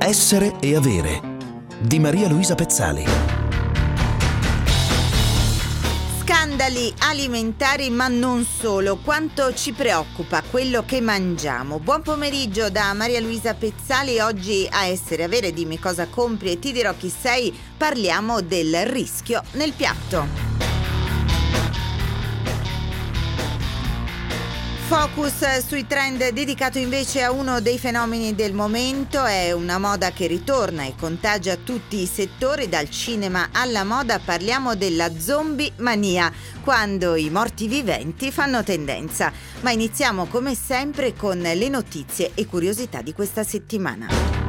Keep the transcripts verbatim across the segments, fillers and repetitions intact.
Essere e avere di Maria Luisa Pezzali. Scandali alimentari, ma non solo. Quanto ci preoccupa quello che mangiamo. Buon pomeriggio da Maria Luisa Pezzali. Oggi a Essere e Avere, dimmi cosa compri e ti dirò chi sei, parliamo del rischio nel piatto. Focus sui trend dedicato invece a uno dei fenomeni del momento. È una moda che ritorna e contagia tutti i settori, dal cinema alla moda. Parliamo della zombie mania, quando i morti viventi fanno tendenza. Ma iniziamo come sempre con le notizie e curiosità di questa settimana.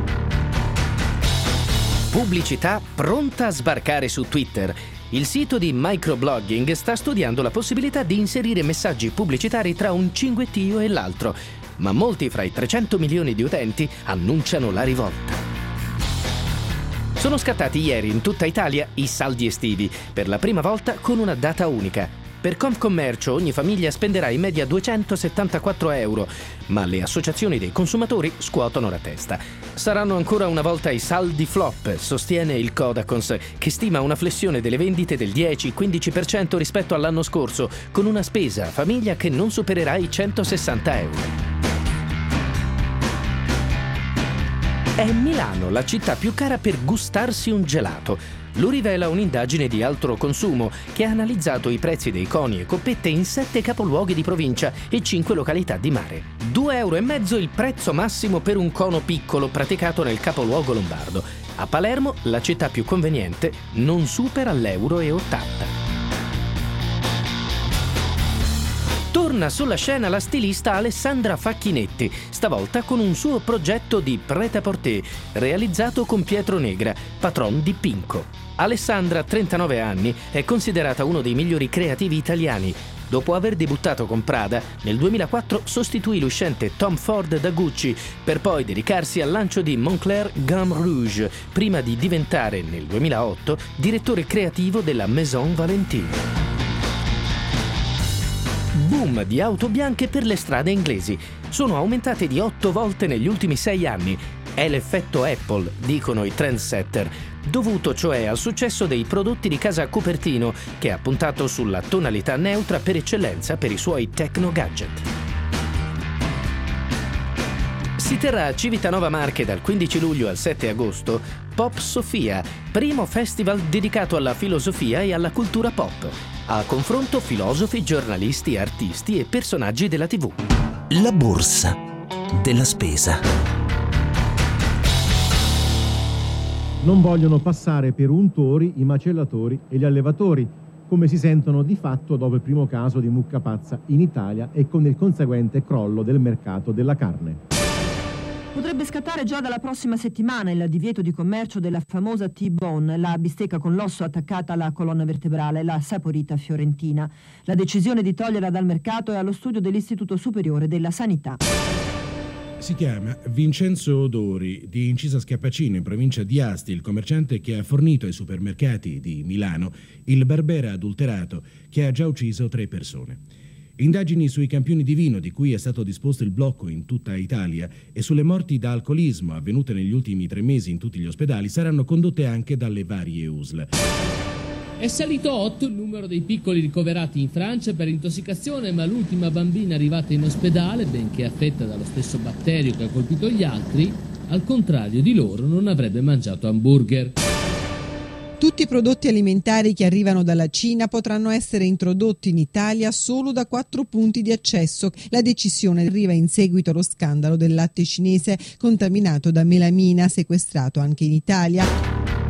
Pubblicità pronta a sbarcare su Twitter. Il sito di microblogging sta studiando la possibilità di inserire messaggi pubblicitari tra un cinguettio e l'altro, ma molti fra i trecento milioni di utenti annunciano la rivolta. Sono scattati ieri in tutta Italia i saldi estivi, per la prima volta con una data unica. Per Confcommercio ogni famiglia spenderà in media duecentosettantaquattro euro, ma le associazioni dei consumatori scuotono la testa. Saranno ancora una volta i saldi flop, sostiene il Codacons, che stima una flessione delle vendite del dieci-quindici per cento rispetto all'anno scorso, con una spesa a famiglia che non supererà i centosessanta euro. È Milano la città più cara per gustarsi un gelato. Lo rivela un'indagine di Altro Consumo che ha analizzato i prezzi dei coni e coppette in sette capoluoghi di provincia e cinque località di mare. due euro e mezzo il prezzo massimo per un cono piccolo praticato nel capoluogo lombardo. A Palermo, la città più conveniente, non supera l'euro e ottanta. Torna sulla scena la stilista Alessandra Facchinetti, stavolta con un suo progetto di prêt-à-porter realizzato con Pietro Negra, patron di Pinco. Alessandra, trentanove anni, è considerata uno dei migliori creativi italiani. Dopo aver debuttato con Prada, nel duemilaquattro sostituì l'uscente Tom Ford da Gucci, per poi dedicarsi al lancio di Moncler Gamme Rouge, prima di diventare, nel duemilaotto, direttore creativo della Maison Valentino. Boom di auto bianche per le strade inglesi. Sono aumentate di otto volte negli ultimi sei anni. È l'effetto Apple, dicono i trendsetter, dovuto cioè al successo dei prodotti di casa Cupertino, che ha puntato sulla tonalità neutra per eccellenza per i suoi techno gadget. Si terrà a Civitanova Marche dal quindici luglio al sette agosto Pop Sofia, primo festival dedicato alla filosofia e alla cultura pop. A confronto filosofi, giornalisti, artisti e personaggi della tivù. La borsa della spesa. Non vogliono passare per untori i macellatori e gli allevatori, come si sentono di fatto dopo il primo caso di mucca pazza in Italia e con il conseguente crollo del mercato della carne. Potrebbe scattare già dalla prossima settimana il divieto di commercio della famosa T-bone, la bistecca con l'osso attaccata alla colonna vertebrale, la saporita fiorentina. La decisione di toglierla dal mercato è allo studio dell'Istituto Superiore della Sanità. Si chiama Vincenzo Odori, di Incisa Scappacino, in provincia di Asti, il commerciante che ha fornito ai supermercati di Milano il Barbera adulterato che ha già ucciso tre persone. Indagini sui campioni di vino di cui è stato disposto il blocco in tutta Italia e sulle morti da alcolismo avvenute negli ultimi tre mesi in tutti gli ospedali saranno condotte anche dalle varie U S L. È salito a otto il numero dei piccoli ricoverati in Francia per intossicazione, ma l'ultima bambina arrivata in ospedale, benché affetta dallo stesso batterio che ha colpito gli altri, al contrario di loro non avrebbe mangiato hamburger. Tutti i prodotti alimentari che arrivano dalla Cina potranno essere introdotti in Italia solo da quattro punti di accesso. La decisione arriva in seguito allo scandalo del latte cinese contaminato da melamina, sequestrato anche in Italia.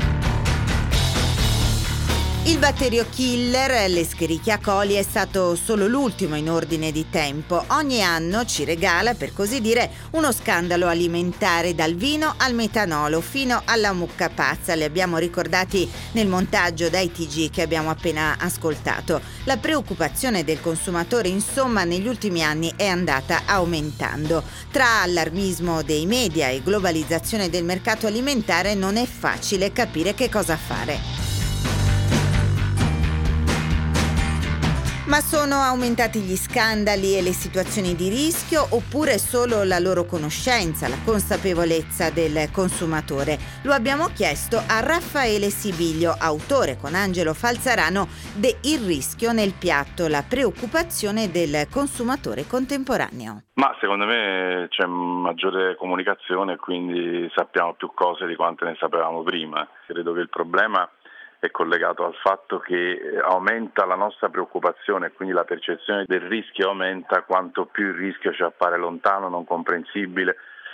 Il batterio killer, l'Escherichia coli, è stato solo l'ultimo in ordine di tempo. Ogni anno ci regala, per così dire, uno scandalo alimentare, dal vino al metanolo fino alla mucca pazza. Li abbiamo ricordati nel montaggio da I T G che abbiamo appena ascoltato. La preoccupazione del consumatore, insomma, negli ultimi anni è andata aumentando. Tra allarmismo dei media e globalizzazione del mercato alimentare non è facile capire che cosa fare. Ma sono aumentati gli scandali e le situazioni di rischio oppure solo la loro conoscenza, la consapevolezza del consumatore? Lo abbiamo chiesto a Raffaele Sibiglio, autore con Angelo Falzarano de Il rischio nel piatto, la preoccupazione del consumatore contemporaneo. Ma secondo me c'è maggiore comunicazione e quindi sappiamo più cose di quante ne sapevamo prima. Credo che il problema è collegato al fatto che aumenta la nostra preoccupazione e quindi la percezione del rischio aumenta quanto più il rischio ci appare lontano, non comprensibile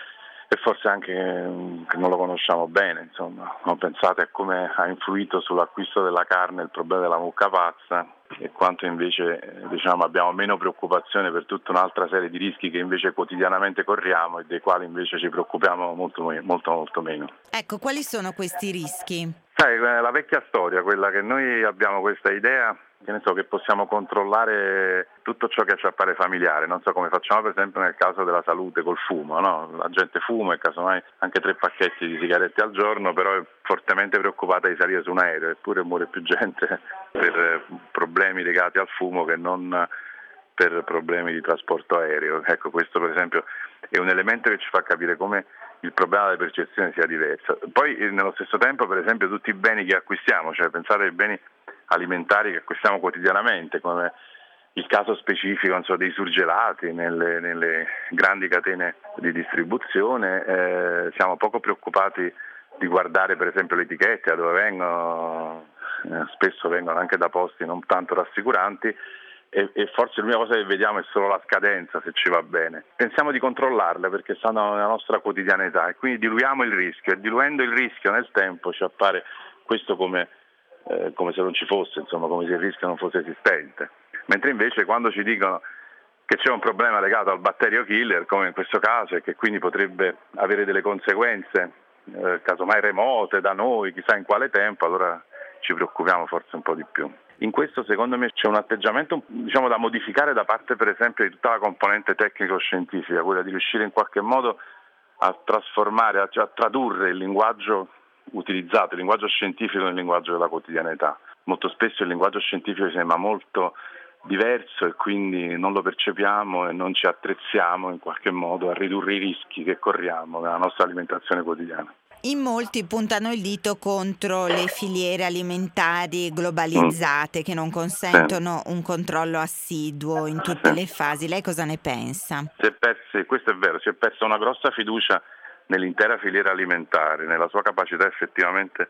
e forse anche che non lo conosciamo bene. Insomma, non pensate a come ha influito sull'acquisto della carne il problema della mucca pazza e quanto invece diciamo abbiamo meno preoccupazione per tutta un'altra serie di rischi che invece quotidianamente corriamo e dei quali invece ci preoccupiamo molto molto molto meno. Ecco, quali sono questi rischi? Sai, la vecchia storia, quella che noi abbiamo questa idea, che ne so, che possiamo controllare tutto ciò che ci appare familiare, non so come facciamo per esempio nel caso della salute col fumo, no? La gente fuma e casomai anche tre pacchetti di sigarette al giorno, però è fortemente preoccupata di salire su un aereo, eppure muore più gente per problemi legati al fumo che non per problemi di trasporto aereo. Ecco, questo per esempio è un elemento che ci fa capire come il problema della percezione sia diverso. Poi nello stesso tempo per esempio tutti i beni che acquistiamo, cioè pensate ai beni alimentari che acquistiamo quotidianamente, come il caso specifico non so, dei surgelati nelle, nelle grandi catene di distribuzione, eh, siamo poco preoccupati di guardare per esempio le etichette da dove vengono, eh, spesso vengono anche da posti non tanto rassicuranti, e, e forse l'unica cosa che vediamo è solo la scadenza, se ci va bene. Pensiamo di controllarle perché stanno nella nostra quotidianità e quindi diluiamo il rischio, e diluendo il rischio nel tempo ci appare questo come, eh, come se non ci fosse, insomma, come se il rischio non fosse esistente. Mentre invece quando ci dicono che c'è un problema legato al batterio killer, come in questo caso, e che quindi potrebbe avere delle conseguenze eh, casomai remote da noi, chissà in quale tempo, allora ci preoccupiamo forse un po' di più. In questo secondo me c'è un atteggiamento diciamo da modificare da parte per esempio di tutta la componente tecnico-scientifica, quella di riuscire in qualche modo a trasformare, a, a tradurre il linguaggio utilizzato, il linguaggio scientifico nel linguaggio della quotidianità. Molto spesso il linguaggio scientifico sembra molto diverso e quindi non lo percepiamo e non ci attrezziamo in qualche modo a ridurre i rischi che corriamo nella nostra alimentazione quotidiana. In molti puntano il dito contro le filiere alimentari globalizzate mm. che non consentono un controllo assiduo in tutte le fasi. Lei cosa ne pensa? Si è perso, questo è vero, si è persa una grossa fiducia nell'intera filiera alimentare, nella sua capacità effettivamente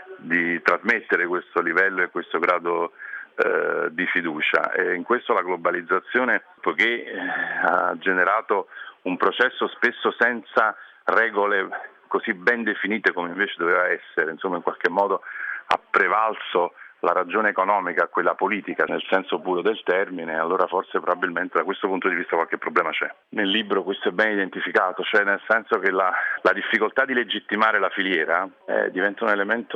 di trasmettere questo livello e questo grado eh, di fiducia. E in questo la globalizzazione, poiché eh, ha generato un processo spesso senza regole così ben definite come invece doveva essere, insomma in qualche modo ha prevalso la ragione economica a quella politica nel senso puro del termine, allora forse probabilmente da questo punto di vista qualche problema c'è. Nel libro questo è ben identificato, cioè nel senso che la, la difficoltà di legittimare la filiera eh, diventa un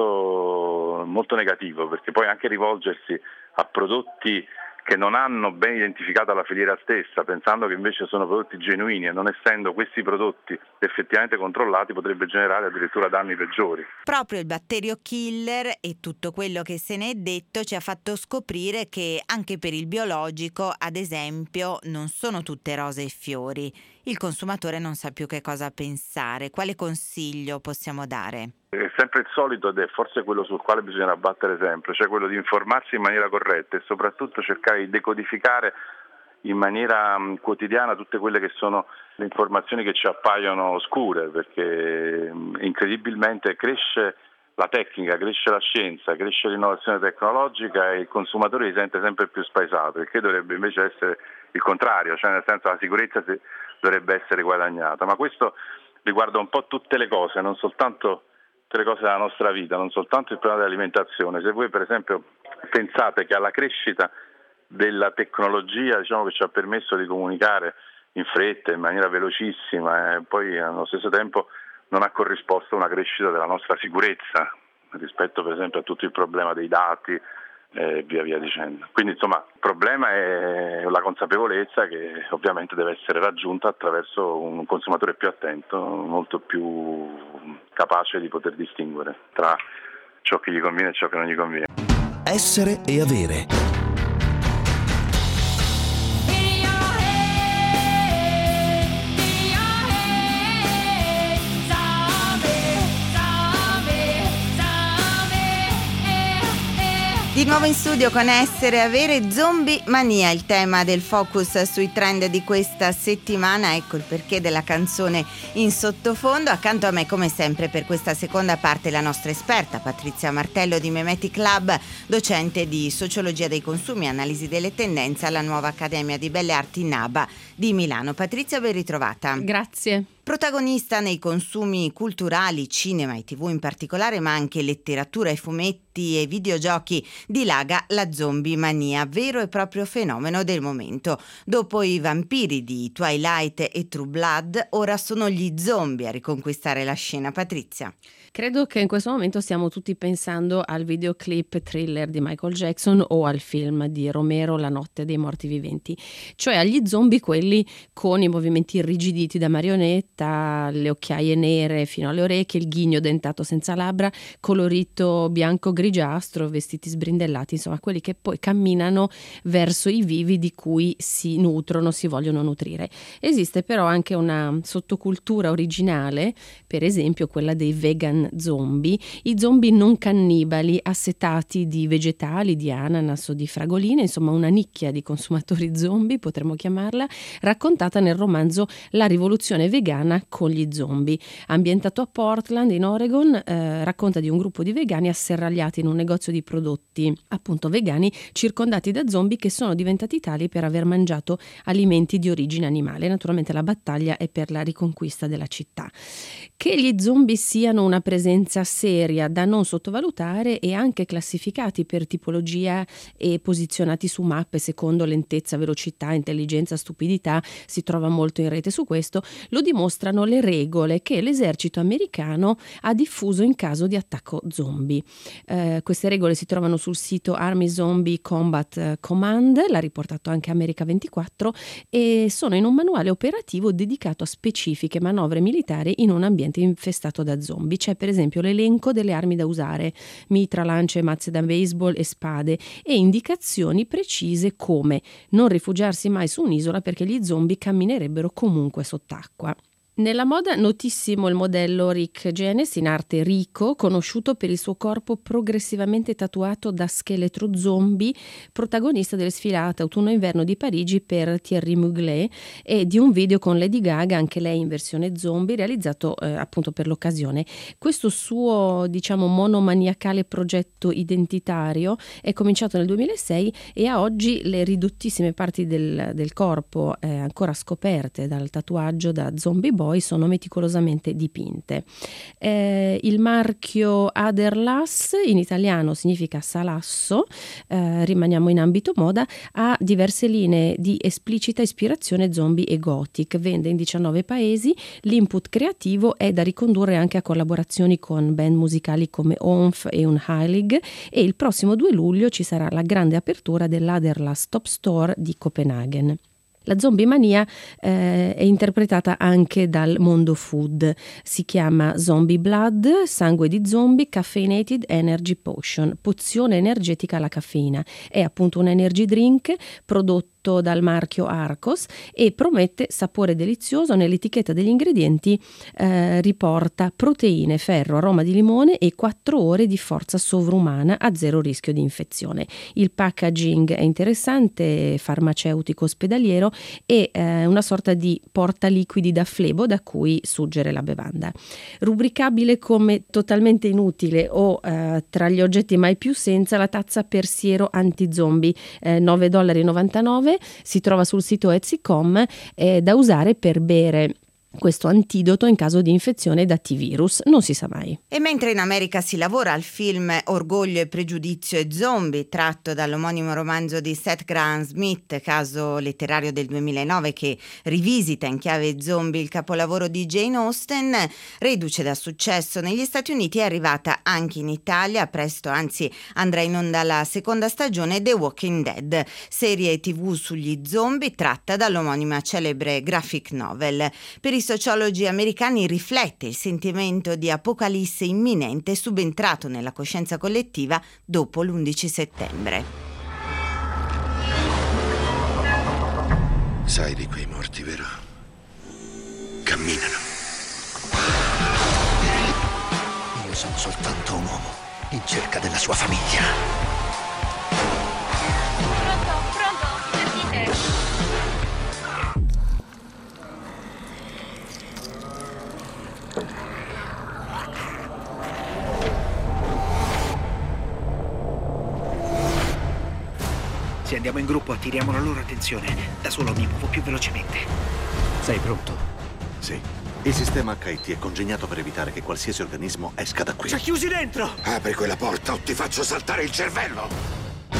elemento molto negativo, perché poi anche rivolgersi a prodotti che non hanno ben identificato la filiera stessa, pensando che invece sono prodotti genuini e non essendo questi prodotti effettivamente controllati, potrebbe generare addirittura danni peggiori. Proprio il batterio killer e tutto quello che se ne è detto ci ha fatto scoprire che anche per il biologico, ad esempio, non sono tutte rose e fiori. Il consumatore non sa più che cosa pensare. Quale consiglio possiamo dare? È sempre il solito ed è forse quello sul quale bisogna battere sempre, cioè quello di informarsi in maniera corretta e soprattutto cercare di decodificare in maniera um, quotidiana tutte quelle che sono le informazioni che ci appaiono oscure, perché um, incredibilmente cresce la tecnica, cresce la scienza, cresce l'innovazione tecnologica e il consumatore si sente sempre più spaesato, il che dovrebbe invece essere il contrario, cioè nel senso la sicurezza dovrebbe essere guadagnata, ma questo riguarda un po' tutte le cose, non soltanto tutte le cose della nostra vita, non soltanto il problema dell'alimentazione. Se voi per esempio pensate che alla crescita della tecnologia, diciamo, che ci ha permesso di comunicare in fretta, in maniera velocissima, e poi allo stesso tempo non ha corrisposto una crescita della nostra sicurezza rispetto per esempio a tutto il problema dei dati e via via dicendo. Quindi insomma il problema è la consapevolezza che ovviamente deve essere raggiunta attraverso un consumatore più attento, molto più capace di poter distinguere tra ciò che gli conviene e ciò che non gli conviene. Essere e avere. Di nuovo in studio con Essere Avere, Zombie Mania, il tema del focus sui trend di questa settimana. Ecco il perché della canzone in sottofondo. Accanto a me, come sempre, per questa seconda parte la nostra esperta Patrizia Martello di Memetic Lab, docente di Sociologia dei consumi e analisi delle tendenze alla Nuova Accademia di Belle Arti NABA di Milano. Patrizia, ben ritrovata. Grazie. Protagonista nei consumi culturali, cinema e tivù in particolare, ma anche letteratura e fumetti e videogiochi, dilaga la zombie mania, vero e proprio fenomeno del momento. Dopo i vampiri di Twilight e True Blood, ora sono gli zombie a riconquistare la scena. Patrizia. Credo che in questo momento stiamo tutti pensando al videoclip Thriller di Michael Jackson o al film di Romero La notte dei morti viventi, cioè agli zombie quelli con i movimenti irrigiditi da marionetta, le occhiaie nere fino alle orecchie, il ghigno dentato senza labbra, colorito bianco-grigiastro, vestiti sbrindellati, insomma quelli che poi camminano verso i vivi di cui si nutrono, si vogliono nutrire. Esiste però anche una sottocultura originale, per esempio quella dei vegan zombie, i zombie non cannibali assetati di vegetali, di ananas o di fragoline, insomma una nicchia di consumatori zombie potremmo chiamarla, raccontata nel romanzo La rivoluzione vegana con gli zombie. Ambientato a Portland in Oregon, eh, racconta di un gruppo di vegani asserragliati in un negozio di prodotti appunto vegani, circondati da zombie che sono diventati tali per aver mangiato alimenti di origine animale. Naturalmente la battaglia è per la riconquista della città. Che gli zombie siano una presenza seria da non sottovalutare e anche classificati per tipologia e posizionati su mappe secondo lentezza, velocità, intelligenza, stupidità, si trova molto in rete su questo, lo dimostrano le regole che l'esercito americano ha diffuso in caso di attacco zombie. Eh, queste regole si trovano sul sito Army Zombie Combat Command, l'ha riportato anche America ventiquattro, e sono in un manuale operativo dedicato a specifiche manovre militari in un ambiente infestato da zombie. C'è per esempio l'elenco delle armi da usare, mitra, lance, mazze da baseball e spade, e indicazioni precise come non rifugiarsi mai su un'isola perché gli zombie camminerebbero comunque sott'acqua. Nella moda notissimo il modello Rick Janes, in arte Rico, conosciuto per il suo corpo progressivamente tatuato da scheletro zombie, protagonista delle sfilate autunno-inverno di Parigi per Thierry Mugler e di un video con Lady Gaga, anche lei in versione zombie, realizzato eh, appunto per l'occasione. Questo suo, diciamo, monomaniacale progetto identitario è cominciato nel duemilasei e a oggi le ridottissime parti del, del corpo eh, ancora scoperte dal tatuaggio da zombie boy sono meticolosamente dipinte. Eh, il marchio Aderlass, in italiano significa salasso, eh, rimaniamo in ambito moda, ha diverse linee di esplicita ispirazione zombie e gothic, vende in diciannove paesi, l'input creativo è da ricondurre anche a collaborazioni con band musicali come Omf e Unheilig, e il prossimo due luglio ci sarà la grande apertura dell'Aderlass Top Store di Copenaghen. La zombie mania eh, è interpretata anche dal mondo food, si chiama Zombie Blood, sangue di zombie, Caffeinated Energy Potion, pozione energetica alla caffeina. È appunto un energy drink prodotto dal marchio Arcos e promette sapore delizioso. Nell'etichetta degli ingredienti eh, riporta proteine, ferro, aroma di limone e quattro ore di forza sovrumana a zero rischio di infezione. Il packaging è interessante, farmaceutico ospedaliero, e eh, una sorta di portaliquidi da flebo da cui suggere la bevanda. Rubricabile come totalmente inutile o eh, tra gli oggetti mai più senza la tazza per siero anti-zombie, eh, nove virgola novantanove dollari, si trova sul sito Etsy punto com, eh, da usare per bere questo antidoto in caso di infezione da T-virus, non si sa mai. E mentre in America si lavora al film Orgoglio e pregiudizio e zombie, tratto dall'omonimo romanzo di Seth Grahame-Smith, caso letterario del duemilanove, che rivisita in chiave zombie il capolavoro di Jane Austen, reduce da successo negli Stati Uniti, è arrivata anche in Italia. Presto, anzi, andrà in onda la seconda stagione The Walking Dead, serie tivù sugli zombie tratta dall'omonima celebre graphic novel. Per i sociologi americani riflette il sentimento di apocalisse imminente subentrato nella coscienza collettiva dopo l'undici settembre. Sai di quei morti, vero? Camminano. Io sono soltanto un uomo in cerca della sua famiglia. andiamo in gruppo, attiriamo la loro attenzione. Da solo mi muovo più velocemente. Sei pronto? Sì. Il sistema acca i ti è congegnato per evitare che qualsiasi organismo esca da qui. Ci ha chiusi dentro! Apri quella porta o ti faccio saltare il cervello!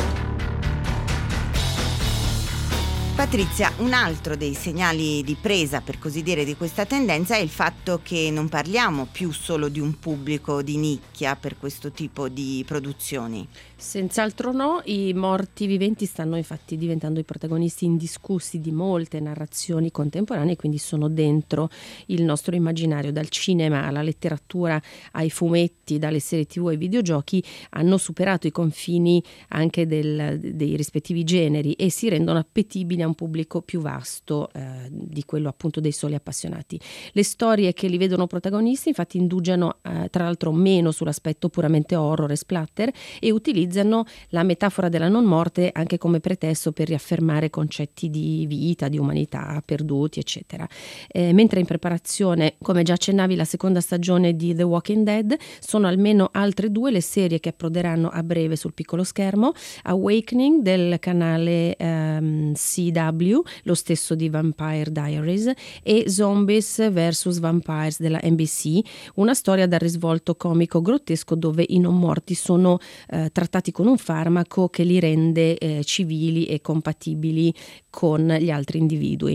Patrizia, un altro dei segnali di presa, per così dire, di questa tendenza è il fatto che non parliamo più solo di un pubblico di nicchia per questo tipo di produzioni. Senz'altro no, i morti viventi stanno infatti diventando i protagonisti indiscussi di molte narrazioni contemporanee, quindi sono dentro il nostro immaginario, dal cinema alla letteratura ai fumetti, dalle serie tivù ai videogiochi, hanno superato i confini anche del, dei rispettivi generi e si rendono appetibili a un pubblico più vasto eh, di quello appunto dei soli appassionati. Le storie che li vedono protagonisti infatti indugiano eh, tra l'altro meno sull'aspetto puramente horror e splatter e utilizzano la metafora della non morte anche come pretesto per riaffermare concetti di vita, di umanità, perduti, eccetera. Eh, mentre in preparazione, come già accennavi, la seconda stagione di The Walking Dead, sono almeno altre due le serie che approderanno a breve sul piccolo schermo: Awakening del canale ehm, C W, lo stesso di Vampire Diaries, e Zombies versus Vampires della N B C, una storia dal risvolto comico grottesco dove i non morti sono eh, trattati con un farmaco che li rende eh, civili e compatibili con gli altri individui.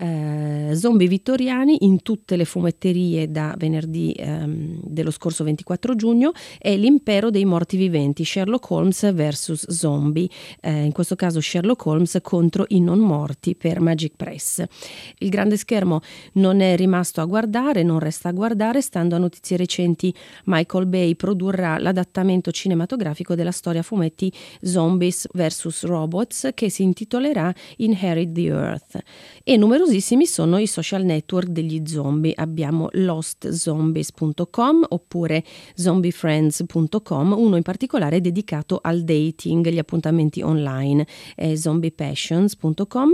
Eh, zombie vittoriani in tutte le fumetterie da venerdì ehm, dello scorso ventiquattro giugno è l'impero dei morti viventi, Sherlock Holmes versus zombie, eh, in questo caso Sherlock Holmes contro i non morti per Magic Press. Il grande schermo non è rimasto a guardare, non resta a guardare. Stando a notizie recenti, Michael Bay produrrà l'adattamento cinematografico della storia a fumetti Zombies versus Robots, che si intitolerà Inherit the Earth, e numerosissimi sono i social network degli zombie. Abbiamo lost zombies punto com oppure zombie friends punto com, uno in particolare dedicato al dating, gli appuntamenti online, è zombie passions punto com,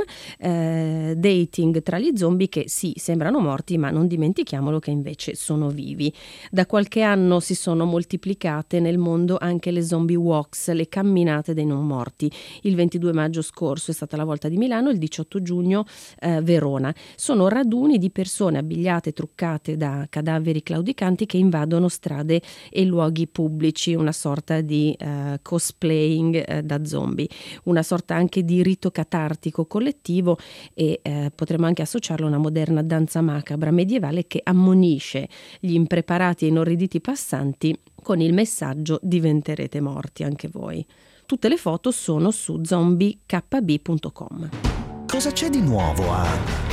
eh, dating tra gli zombie che sì, sembrano morti, ma non dimentichiamolo che invece sono vivi. Da qualche anno si sono moltiplicate nel mondo anche le zombie walks, le camminate dei non morti. Il ventidue maggio scorso è stata la volta di Milano, il diciotto giugno eh, Verona. Sono raduni di persone abbigliate, truccate da cadaveri claudicanti che invadono strade e luoghi pubblici, una sorta di eh, cosplaying eh, da zombie, una sorta anche di rito catartico collettivo e eh, potremmo anche associarlo a una moderna danza macabra medievale che ammonisce gli impreparati e inorriditi passanti con il messaggio: diventerete morti anche voi. Tutte le foto sono su zombie k b punto com. Cosa c'è di nuovo a...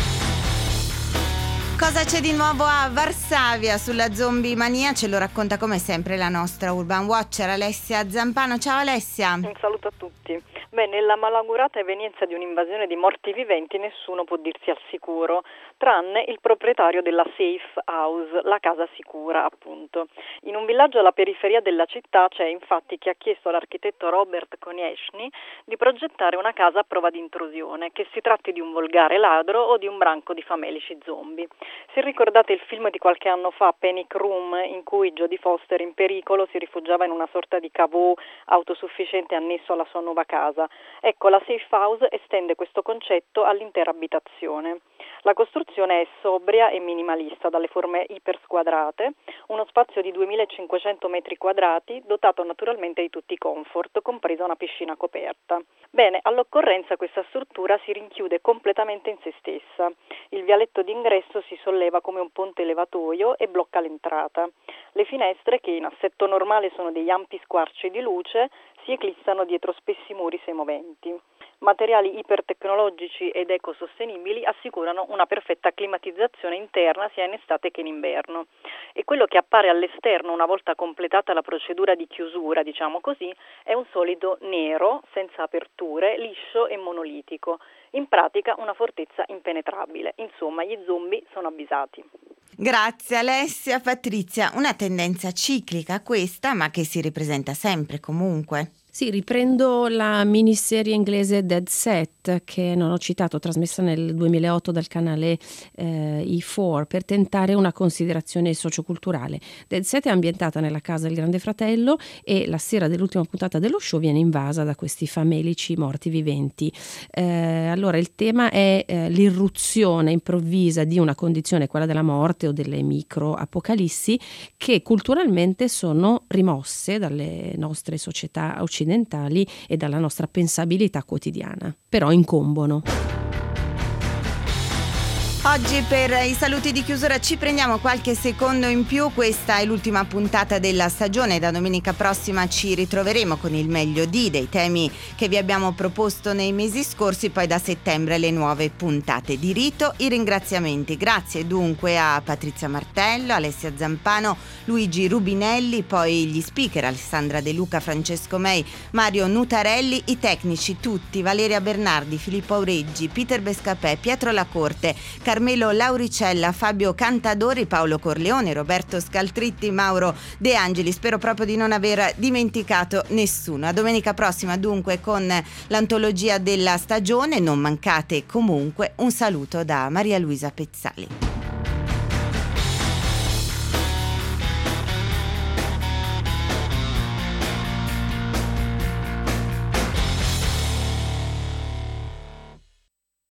Cosa c'è di nuovo a Varsavia sulla zombie mania? Ce lo racconta come sempre la nostra Urban Watcher Alessia Zampano. Ciao Alessia. Un saluto a tutti. Beh, nella malaugurata evenienza di un'invasione di morti viventi nessuno può dirsi al sicuro, tranne il proprietario della Safe House, la casa sicura appunto. In un villaggio alla periferia della città c'è infatti chi ha chiesto all'architetto Robert Konieczny di progettare una casa a prova di intrusione, che si tratti di un volgare ladro o di un branco di famelici zombie. Se ricordate il film di qualche anno fa, Panic Room, in cui Jodie Foster in pericolo si rifugiava in una sorta di cavò autosufficiente annesso alla sua nuova casa, ecco, la Safe House estende questo concetto all'intera abitazione. La costruzione è sobria e minimalista, dalle forme ipersquadrate, uno spazio di duemilacinquecento metri quadrati, dotato naturalmente di tutti i comfort, compresa una piscina coperta. Bene, all'occorrenza questa struttura si rinchiude completamente in se stessa. Il vialetto d'ingresso si solleva come un ponte levatoio e blocca l'entrata. Le finestre, che in assetto normale sono degli ampi squarci di luce, si eclissano dietro spessi muri semoventi. Materiali ipertecnologici ed ecosostenibili assicurano una perfetta climatizzazione interna sia in estate che in inverno. E quello che appare all'esterno una volta completata la procedura di chiusura, diciamo così, è un solido nero, senza aperture, liscio e monolitico. In pratica una fortezza impenetrabile. Insomma, gli zombie sono avvisati. Grazie Alessia. Patrizia, una tendenza ciclica questa, ma che si ripresenta sempre comunque. Sì, riprendo la miniserie inglese Dead Set, che non ho citato, trasmessa nel duemilaotto dal canale eh, E quattro, per tentare una considerazione socioculturale. Dead Set è ambientata nella casa del Grande Fratello e la sera dell'ultima puntata dello show viene invasa da questi famelici morti viventi. Eh, allora il tema è eh, l'irruzione improvvisa di una condizione, quella della morte o delle micro apocalissi, che culturalmente sono rimosse dalle nostre società occidentali e dalla nostra pensabilità quotidiana, però incombono. Oggi per i saluti di chiusura ci prendiamo qualche secondo in più. Questa è l'ultima puntata della stagione. Da domenica prossima ci ritroveremo con il meglio di dei temi che vi abbiamo proposto nei mesi scorsi. Poi da settembre le nuove puntate di rito. I ringraziamenti, grazie dunque a Patrizia Martello, Alessia Zampano, Luigi Rubinelli, poi gli speaker Alessandra De Luca, Francesco Mei, Mario Nutarelli, i tecnici tutti, Valeria Bernardi, Filippo Aureggi, Peter Bescapè, Pietro Lacorte, Carmelo Lauricella, Fabio Cantadori, Paolo Corleone, Roberto Scaltritti, Mauro De Angeli. Spero proprio di non aver dimenticato nessuno. A domenica prossima dunque con l'antologia della stagione. Non mancate comunque. Un saluto da Maria Luisa Pezzali.